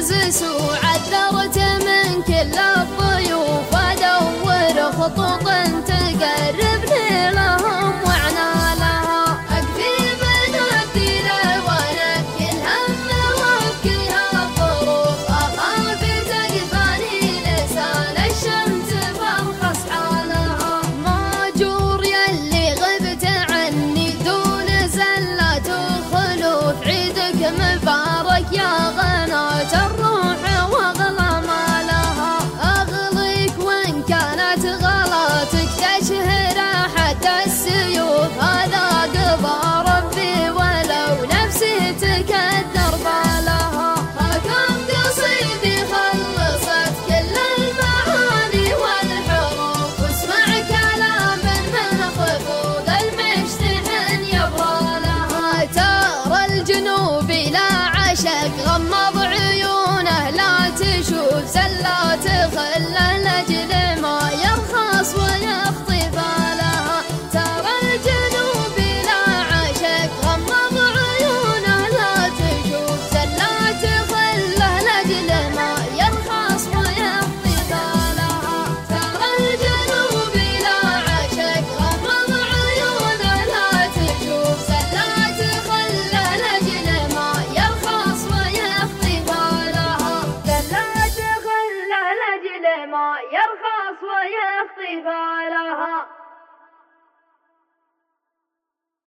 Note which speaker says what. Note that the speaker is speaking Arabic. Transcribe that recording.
Speaker 1: تجزس وعذرت من كل الضيوف ادور خطوط تقربني لهم واعنا لها اكفي من الدين وانكل هم وابكيها الظروف اخاف تقفاني لسان الشمس فارخص حالها ماجور يلي غبت عني دون زلات وخلوف عيدك مبارك يا غنات الروح واغلى ما لها اغليك وان كانت غلاتك تشهر حتى السيوف هذا قضى ربي ولو نفسي تكدر بالها هاكم قصيدي خلصت كل المعاني والحروف واسمع كلام من خفوض المشتحن يبغى لها ترى الجنوب لا عشق غمض عيونه لا تشوف زلات خلى لاجل ما يرخص ويخطي بالها ترى الجنوب لا عشق غمض عيونه لا تشوف زلات خلى لاجل ما يرخص ويخطي بالها ترى الجنوب لا عشق غمض عيونه لا تشوف زلات خلى لاجل ما يرخص ويخطي بالها زلات خلى لاجل ما يرخص ويخطي بالها